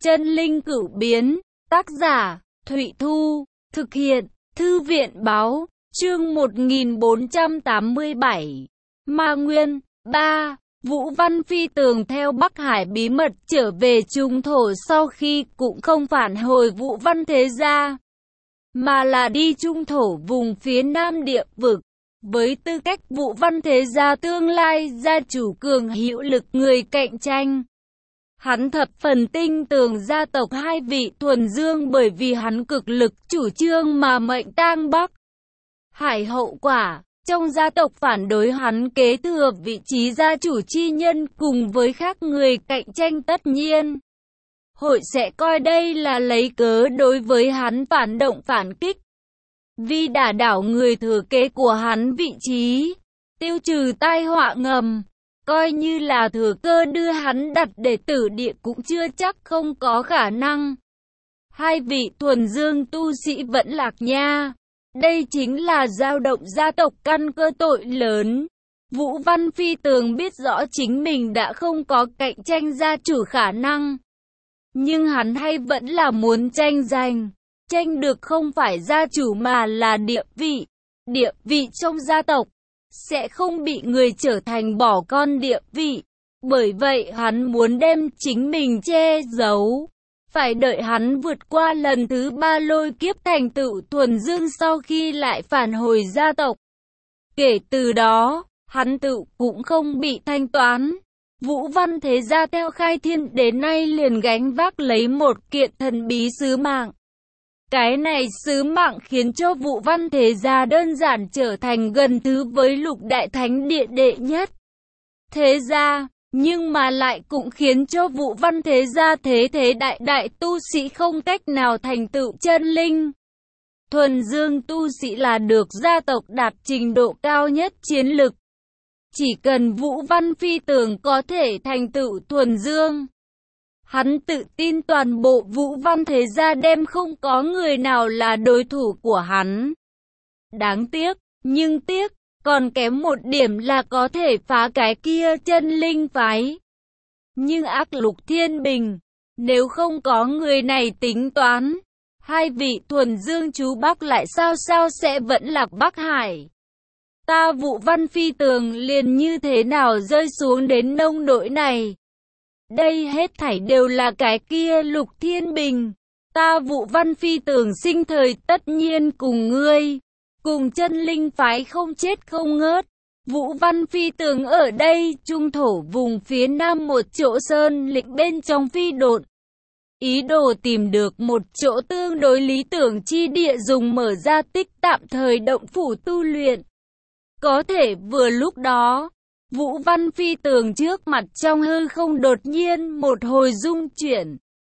Chân linh cửu biến, tác giả, Thụy Thu, thực hiện, Thư viện báo, chương 1487, Ma Nguyên, 3, Vũ Văn Phi Tường theo Bắc Hải bí mật trở về Trung Thổ sau khi cũng không phản hồi Vũ Văn Thế Gia, mà là đi Trung Thổ vùng phía Nam địa vực. Với tư cách Vũ Văn Thế Gia tương lai gia chủ cường hữu lực người cạnh tranh, hắn thập phần tin tưởng gia tộc hai vị thuần dương bởi vì hắn cực lực chủ trương mà mệnh tang Bắc Hải hậu quả. Trong gia tộc phản đối hắn kế thừa vị trí gia chủ chi nhân cùng với các người cạnh tranh, tất nhiên hội sẽ coi đây là lấy cớ đối với hắn phản động phản kích, vì đả đảo người thừa kế của hắn vị trí, tiêu trừ tai họa ngầm. Coi như là thừa cơ đưa hắn đặt để tử địa cũng chưa chắc không có khả năng. Hai vị thuần dương tu sĩ vẫn lạc nha. Đây chính là dao động gia tộc căn cơ tội lớn. Vũ Văn Phi Tường biết rõ chính mình đã không có cạnh tranh gia chủ khả năng, nhưng hắn hay vẫn là muốn tranh giành. Tranh được không phải gia chủ mà là địa vị. Địa vị trong gia tộc sẽ không bị người trở thành bỏ con địa vị. Bởi vậy hắn muốn đem chính mình che giấu. Phải đợi hắn vượt qua lần thứ 3 lôi kiếp thành tựu thuần dương sau khi lại phản hồi gia tộc. Kể từ đó, hắn tự cũng không bị thanh toán. Vũ Văn Thế Gia theo khai thiên đến nay liền gánh vác lấy một kiện thần bí sứ mạng. Cái này sứ mạng khiến cho Vũ Văn Thế Gia đơn giản trở thành gần thứ với Lục Đại Thánh Địa đệ nhất Thế Gia, nhưng mà lại cũng khiến cho Vũ Văn Thế Gia thế đại tu sĩ không cách nào thành tựu chân linh. Thuần dương tu sĩ là được gia tộc đạt trình độ cao nhất chiến lực. Chỉ cần Vũ Văn Phi Tường có thể thành tựu thuần dương, hắn tự tin toàn bộ Vũ Văn Thế Gia đem không có người nào là đối thủ của hắn. Đáng tiếc, nhưng tiếc, còn kém một điểm là có thể phá cái kia chân linh phái. Nhưng ác Lục Thiên Bình, nếu không có người này tính toán, hai vị thuần dương chú Bắc lại sao sẽ vẫn lạc Bắc Hải. Ta Vũ Văn Phi Tường liền như thế nào rơi xuống đến nông nỗi này. Đây hết thảy đều là cái kia Lục Thiên Bình. Ta Vũ Văn Phi Tường sinh thời tất nhiên cùng ngươi, cùng chân linh phái không chết không ngớt. Vũ Văn Phi Tường ở đây Trung Thổ vùng phía Nam một chỗ sơn lĩnh bên trong phi độn, ý đồ tìm được một chỗ tương đối lý tưởng chi địa dùng mở ra tích tạm thời động phủ tu luyện. Có thể vừa lúc đó, Vũ Văn Phi Tường trước mặt trong hư không đột nhiên một hồi rung chuyển.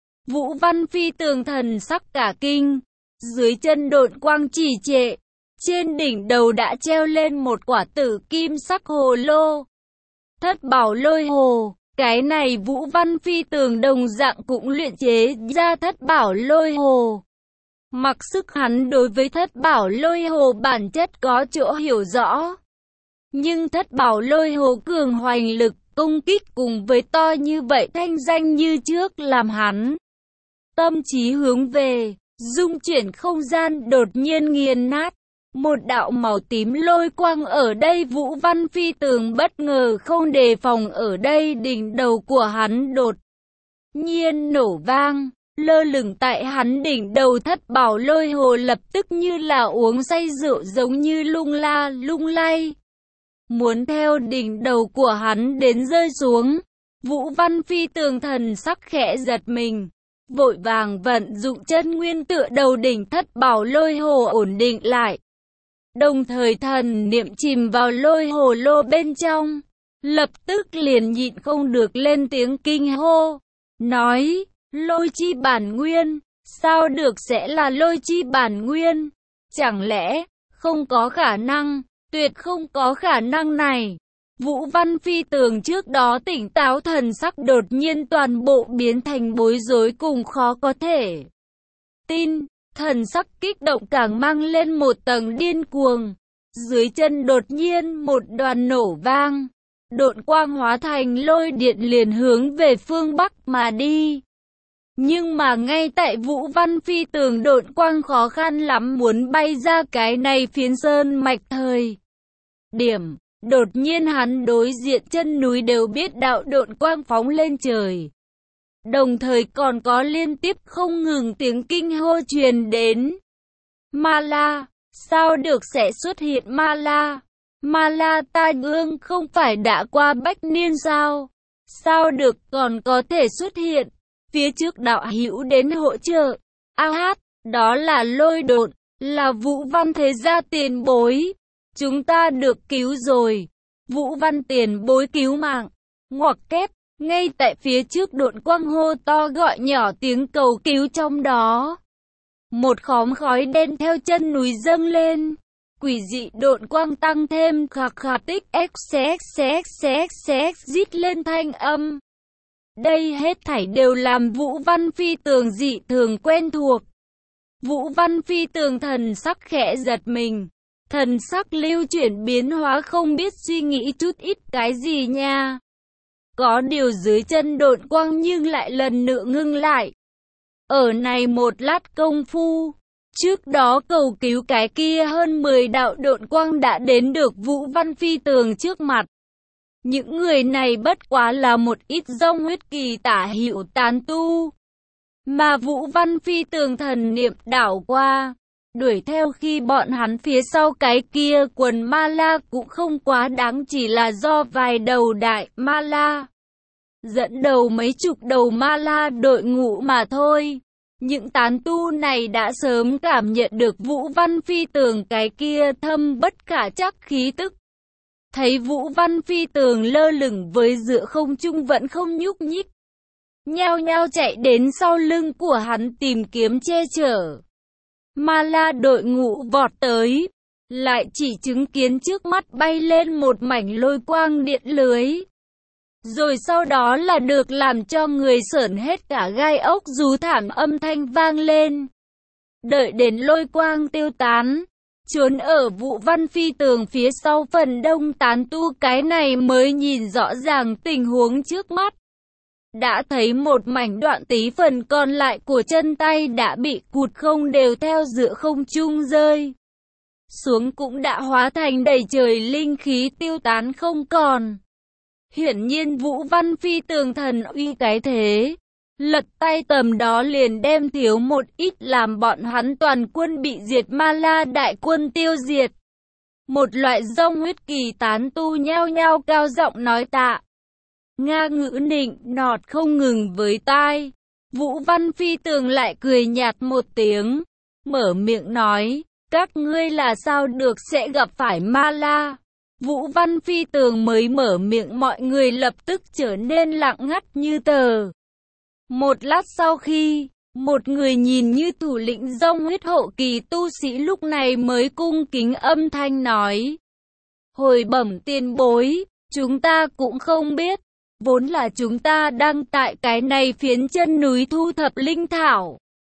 Vũ Văn Phi Tường thần sắc cả kinh, dưới chân độn quang trì trệ, trên đỉnh đầu đã treo lên một quả tử kim sắc hồ lô. Thất bảo lôi hồ, cái này Vũ Văn Phi Tường đồng dạng cũng luyện chế ra thất bảo lôi hồ. Mặc sức hắn đối với thất bảo lôi hồ bản chất có chỗ hiểu rõ. Nhưng thất bảo lôi hồ cường hoành lực công kích cùng với to như vậy thanh danh như trước làm hắn tâm trí hướng về, dung chuyển không gian đột nhiên nghiền nát. Một đạo màu tím lôi quang ở đây Vũ Văn Phi Tường bất ngờ không đề phòng ở đây đỉnh đầu của hắn đột nhiên nổ vang. Lơ lửng tại hắn đỉnh đầu thất bảo lôi hồ lập tức như là uống say rượu giống như lung la lung lay, muốn theo đỉnh đầu của hắn đến rơi xuống. Vũ Văn Phi Tường thần sắc khẽ giật mình, vội vàng vận dụng chân nguyên tựa đầu đỉnh thất bảo lôi hồ ổn định lại. Đồng thời thần niệm chìm vào lôi hồ lô bên trong, lập tức liền nhịn không được lên tiếng kinh hô, nói: lôi chi bản nguyên, sao được sẽ là lôi chi bản nguyên? Chẳng lẽ, không có khả năng, tuyệt không có khả năng này. Vũ Văn Phi Tường trước đó tỉnh táo thần sắc đột nhiên toàn bộ biến thành bối rối cùng khó có thể tin, thần sắc kích động càng mang lên một tầng điên cuồng. Dưới chân đột nhiên một đoàn nổ vang, độn quang hóa thành lôi điện liền hướng về phương Bắc mà đi. Nhưng mà ngay tại Vũ Văn Phi Tường độn quang khó khăn lắm muốn bay ra cái này phiến sơn mạch thời điểm, đột nhiên hắn đối diện chân núi đều biết đạo độn quang phóng lên trời. Đồng thời còn có liên tiếp không ngừng tiếng kinh hô truyền đến. Ma La, sao được sẽ xuất hiện Ma La? Ma La tai ương không phải đã qua bách niên sao? Sao được còn có thể xuất hiện? Phía trước đạo hữu đến hỗ trợ. A hát, đó là Lôi Độn, là Vũ Văn thế gia tiền bối. Chúng ta được cứu rồi. Vũ Văn tiền bối cứu mạng. Ngoặc kép, ngay tại phía trước độn quang hô to gọi nhỏ tiếng cầu cứu trong đó. Một khóm khói đen theo chân núi dâng lên. Quỷ dị độn quang tăng thêm khạc khạc tích xx rít lên thanh âm. Đây hết thảy đều làm Vũ Văn Phi Tường dị thường quen thuộc. Vũ Văn Phi Tường thần sắc khẽ giật mình. Thần sắc lưu chuyển biến hóa không biết suy nghĩ chút ít cái gì nha. Có điều dưới chân độn quang nhưng lại lần nữa ngưng lại. Ở này một lát công phu, trước đó cầu cứu cái kia hơn 10 đạo độn quang đã đến được Vũ Văn Phi Tường trước mặt. Những người này bất quá là một ít dông huyết kỳ tả hữu tán tu. Mà Vũ Văn Phi Tường thần niệm đảo qua, đuổi theo khi bọn hắn phía sau cái kia quần ma la cũng không quá đáng, chỉ là do vài đầu đại ma la dẫn đầu mấy chục đầu ma la đội ngũ mà thôi. Những tán tu này đã sớm cảm nhận được Vũ Văn Phi Tường cái kia thâm bất khả trắc khí tức. Thấy Vũ Văn Phi Tường lơ lửng với giữa không trung vẫn không nhúc nhích, nhao nhao chạy đến sau lưng của hắn tìm kiếm che chở. Ma la đội ngũ vọt tới, lại chỉ chứng kiến trước mắt bay lên một mảnh lôi quang điện lưới. Rồi sau đó là được làm cho người sởn hết cả gai ốc rú thảm âm thanh vang lên. Đợi đến lôi quang tiêu tán, trốn ở Vũ Văn Phi Tường phía sau phần đông tán tu cái này mới nhìn rõ ràng tình huống trước mắt. Đã thấy một mảnh đoạn tí phần còn lại của chân tay đã bị cụt không đều theo giữa không trung rơi xuống, cũng đã hóa thành đầy trời linh khí tiêu tán không còn. Hiển nhiên Vũ Văn Phi Tường thần uy cái thế, lật tay tầm đó liền đem thiếu một ít làm bọn hắn toàn quân bị diệt, ma la đại quân tiêu diệt. Một loại dông huyết kỳ tán tu nhao nhao cao giọng nói tạ. Nga ngữ nịnh nọt không ngừng với tai. Vũ Văn Phi Tường lại cười nhạt một tiếng, mở miệng nói, các ngươi là sao được sẽ gặp phải ma la. Vũ Văn Phi Tường mới mở miệng mọi người lập tức trở nên lặng ngắt như tờ. Một lát sau khi, một người nhìn như thủ lĩnh dông huyết hộ kỳ tu sĩ lúc này mới cung kính âm thanh nói. Hồi bẩm tiền bối, chúng ta cũng không biết, vốn là chúng ta đang tại cái này phiến chân núi thu thập linh thảo.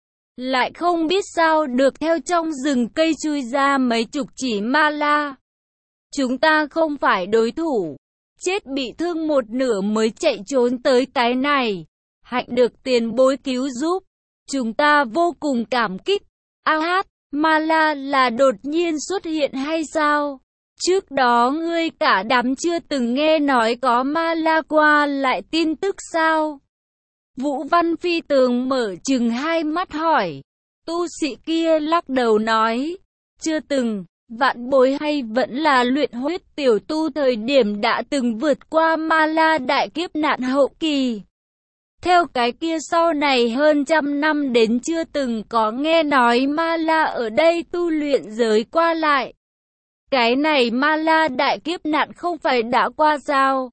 Lại không biết sao được theo trong rừng cây chui ra mấy chục chỉ ma la. Chúng ta không phải đối thủ, chết bị thương một nửa mới chạy trốn tới cái này. Hạnh được tiền bối cứu giúp, chúng ta vô cùng cảm kích. A hát, ma la là đột nhiên xuất hiện hay sao? Trước đó ngươi cả đám chưa từng nghe nói có ma la qua lại tin tức sao? Vũ Văn Phi Tường mở trừng hai mắt hỏi. Tu sĩ kia lắc đầu nói, chưa từng. Vạn bối hay vẫn là luyện huyết tiểu tu thời điểm đã từng vượt qua ma la đại kiếp nạn hậu kỳ. Theo cái kia sau này hơn trăm năm đến chưa từng có nghe nói ma la ở đây tu luyện giới qua lại. Cái này ma la đại kiếp nạn không phải đã qua sao?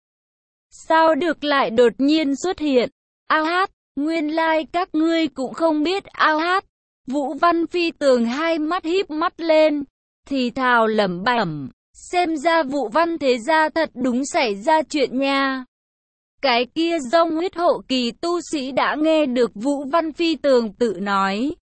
Sao được lại đột nhiên xuất hiện? A hát, nguyên lai các ngươi cũng không biết. A hát. Vũ Văn Phi Tường hai mắt híp mắt lên, thì thào lẩm bẩm, xem ra Vũ Văn thế gia thật đúng xảy ra chuyện nha. Cái kia dông huyết hộ kỳ tu sĩ đã nghe được Vũ Văn Phi Tường tự nói.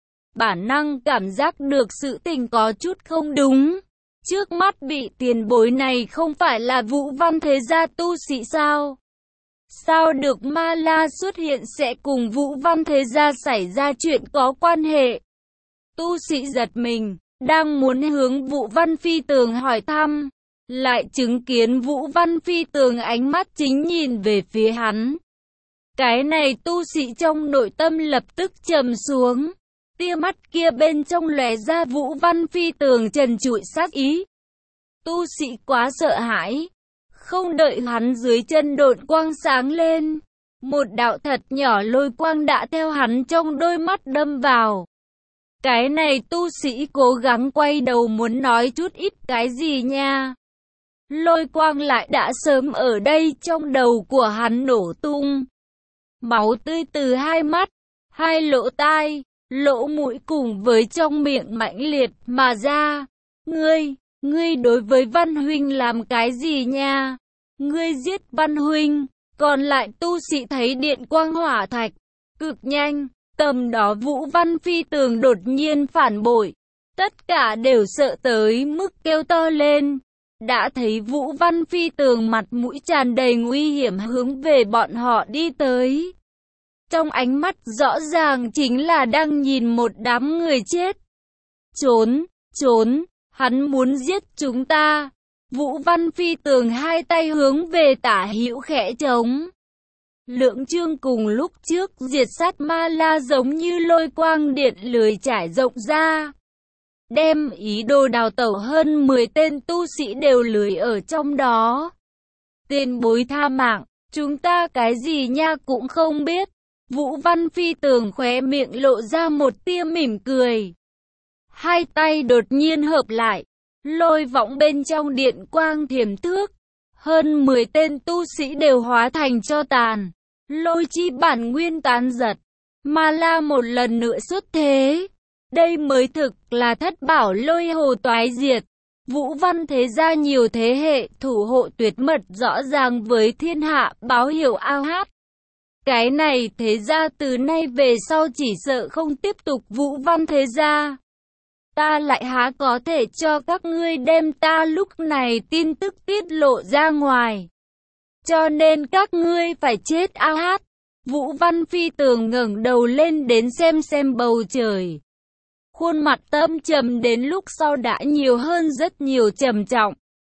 Bản năng cảm giác được sự tình có chút không đúng. Trước mắt bị tiền bối này không phải là Vũ Văn thế gia tu sĩ sao? Sao được Ma La xuất hiện sẽ cùng Vũ Văn Thế Gia xảy ra chuyện có quan hệ? Tu sĩ giật mình, đang muốn hướng Vũ Văn Phi Tường hỏi thăm, lại chứng kiến Vũ Văn Phi Tường ánh mắt chính nhìn về phía hắn. Cái này tu sĩ trong nội tâm lập tức trầm xuống, tia mắt kia bên trong lóe ra Vũ Văn Phi Tường trần trụi sát ý. Tu sĩ quá sợ hãi, không đợi hắn dưới chân độn quang sáng lên, một đạo thật nhỏ lôi quang đã theo hắn trong đôi mắt đâm vào. Cái này tu sĩ cố gắng quay đầu muốn nói chút ít cái gì nha. Lôi quang lại đã sớm ở đây trong đầu của hắn nổ tung. Máu tươi từ hai mắt, hai lỗ tai, lỗ mũi cùng với trong miệng mãnh liệt mà ra. Ngươi đối với Văn Huynh làm cái gì nha? Ngươi giết Văn Huynh. Còn lại tu sĩ thấy điện quang hỏa thạch, cực nhanh. Tầm đó Vũ Văn Phi Tường đột nhiên phản bội. Tất cả đều sợ tới mức kêu to lên. Đã thấy Vũ Văn Phi Tường mặt mũi tràn đầy nguy hiểm hướng về bọn họ đi tới. Trong ánh mắt rõ ràng chính là đang nhìn một đám người chết. Trốn, hắn muốn giết chúng ta. Vũ Văn Phi Tường hai tay hướng về tả hữu khẽ trống. Lượng chương cùng lúc trước diệt sát Ma La giống như lôi quang điện lưới trải rộng ra. Đem ý đồ đào tẩu hơn 10 tên tu sĩ đều lưới ở trong đó. Tiền bối tha mạng, chúng ta cái gì nha cũng không biết. Vũ Văn Phi Tường khóe miệng lộ ra một tia mỉm cười. Hai tay đột nhiên hợp lại, lôi võng bên trong điện quang thiểm thước. Hơn 10 tên tu sĩ đều hóa thành tro tàn, lôi chi bản nguyên tán giật. Ma La một lần nữa xuất thế. Đây mới thực là thất bảo lôi hồ toái diệt. Vũ Văn Thế Gia nhiều thế hệ thủ hộ tuyệt mật rõ ràng với thiên hạ báo hiệu ao hát. Cái này Thế Gia từ nay về sau chỉ sợ không tiếp tục Vũ Văn Thế Gia. Ta lại há có thể cho các ngươi đem ta lúc này tin tức tiết lộ ra ngoài. Cho nên các ngươi phải chết ao hát. Vũ Văn Phi Tường ngẩng đầu lên đến xem bầu trời. Khuôn mặt tâm trầm đến lúc sau đã nhiều hơn rất nhiều trầm trọng.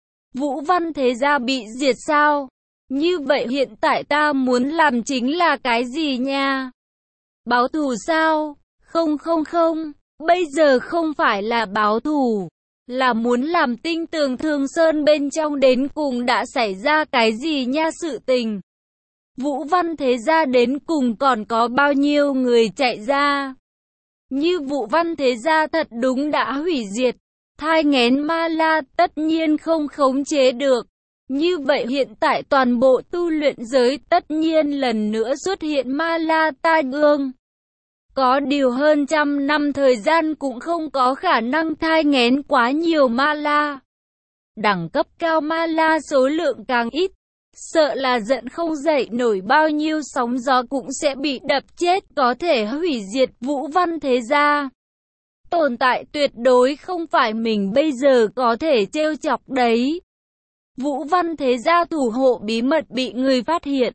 Vũ Văn Thế Gia bị diệt sao? Như vậy hiện tại ta muốn làm chính là cái gì nha? Báo thù sao? Không. Bây giờ không phải là báo thù, là muốn làm tinh tường Thương Sơn bên trong đến cùng đã xảy ra cái gì nha sự tình. Vũ Văn Thế Gia đến cùng còn có bao nhiêu người chạy ra. Như Vũ Văn Thế Gia thật đúng đã hủy diệt, thai nghén Ma La tất nhiên không khống chế được. Như vậy hiện tại toàn bộ tu luyện giới tất nhiên lần nữa xuất hiện Ma La tai ương. Có điều hơn 100 năm thời gian cũng không có khả năng thai nghén quá nhiều Ma La. Đẳng cấp cao Ma La số lượng càng ít, sợ là giận không dậy nổi bao nhiêu sóng gió cũng sẽ bị đập chết, có thể hủy diệt Vũ Văn Thế Gia. Tồn tại tuyệt đối không phải mình bây giờ có thể trêu chọc đấy. Vũ Văn Thế Gia thủ hộ bí mật bị người phát hiện.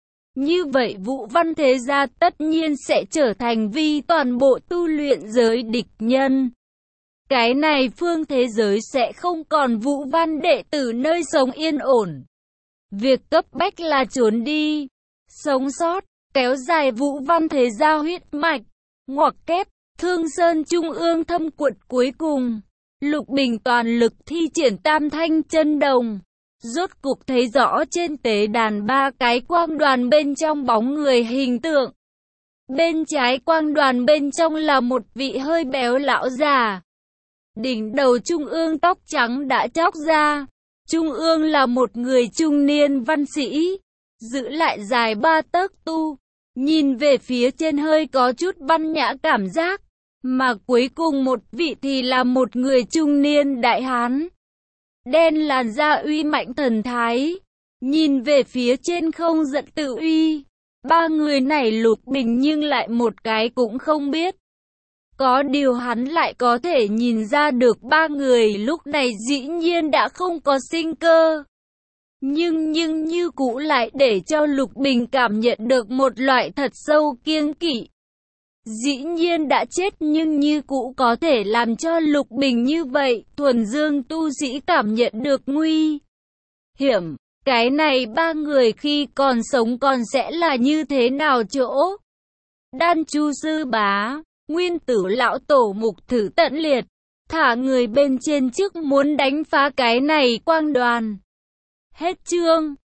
Như vậy Vũ Văn Thế Gia tất nhiên sẽ trở thành vi toàn bộ tu luyện giới địch nhân. Cái này phương thế giới sẽ không còn Vũ Văn đệ tử nơi sống yên ổn. Việc cấp bách là trốn đi, sống sót, kéo dài Vũ Văn Thế Gia huyết mạch, ngoặc kép, Thương Sơn Trung ương thâm quật cuối cùng. Lục Bình toàn lực thi triển Tam Thanh Chân Đồng. Rốt cục thấy rõ trên tế đàn 3 cái quang đoàn bên trong bóng người hình tượng. Bên trái quang đoàn bên trong là một vị hơi béo lão già. Đỉnh đầu trung ương tóc trắng đã chóc ra. Trung ương là một người trung niên văn sĩ, giữ lại dài 3 tấc tu, nhìn về phía trên hơi có chút văn nhã cảm giác, mà cuối cùng một vị thì là một người trung niên đại hán. Đen làn da uy mạnh thần thái, nhìn về phía trên không giận tự uy. Ba người này Lục Bình nhưng lại một cái cũng không biết. Có điều hắn lại có thể nhìn ra được ba người lúc này dĩ nhiên đã không có sinh cơ. Nhưng như cũ lại để cho Lục Bình cảm nhận được một loại thật sâu kiêng kỵ. Dĩ nhiên đã chết nhưng như cũ có thể làm cho Lục Bình như vậy, thuần dương tu sĩ cảm nhận được nguy hiểm. Cái này ba người khi còn sống còn sẽ là như thế nào chỗ? Đan Chu sư bá, Nguyên Tử lão tổ Mục Thử tận liệt, thả người bên trên trước muốn đánh phá cái này quang đoàn. Hết chương.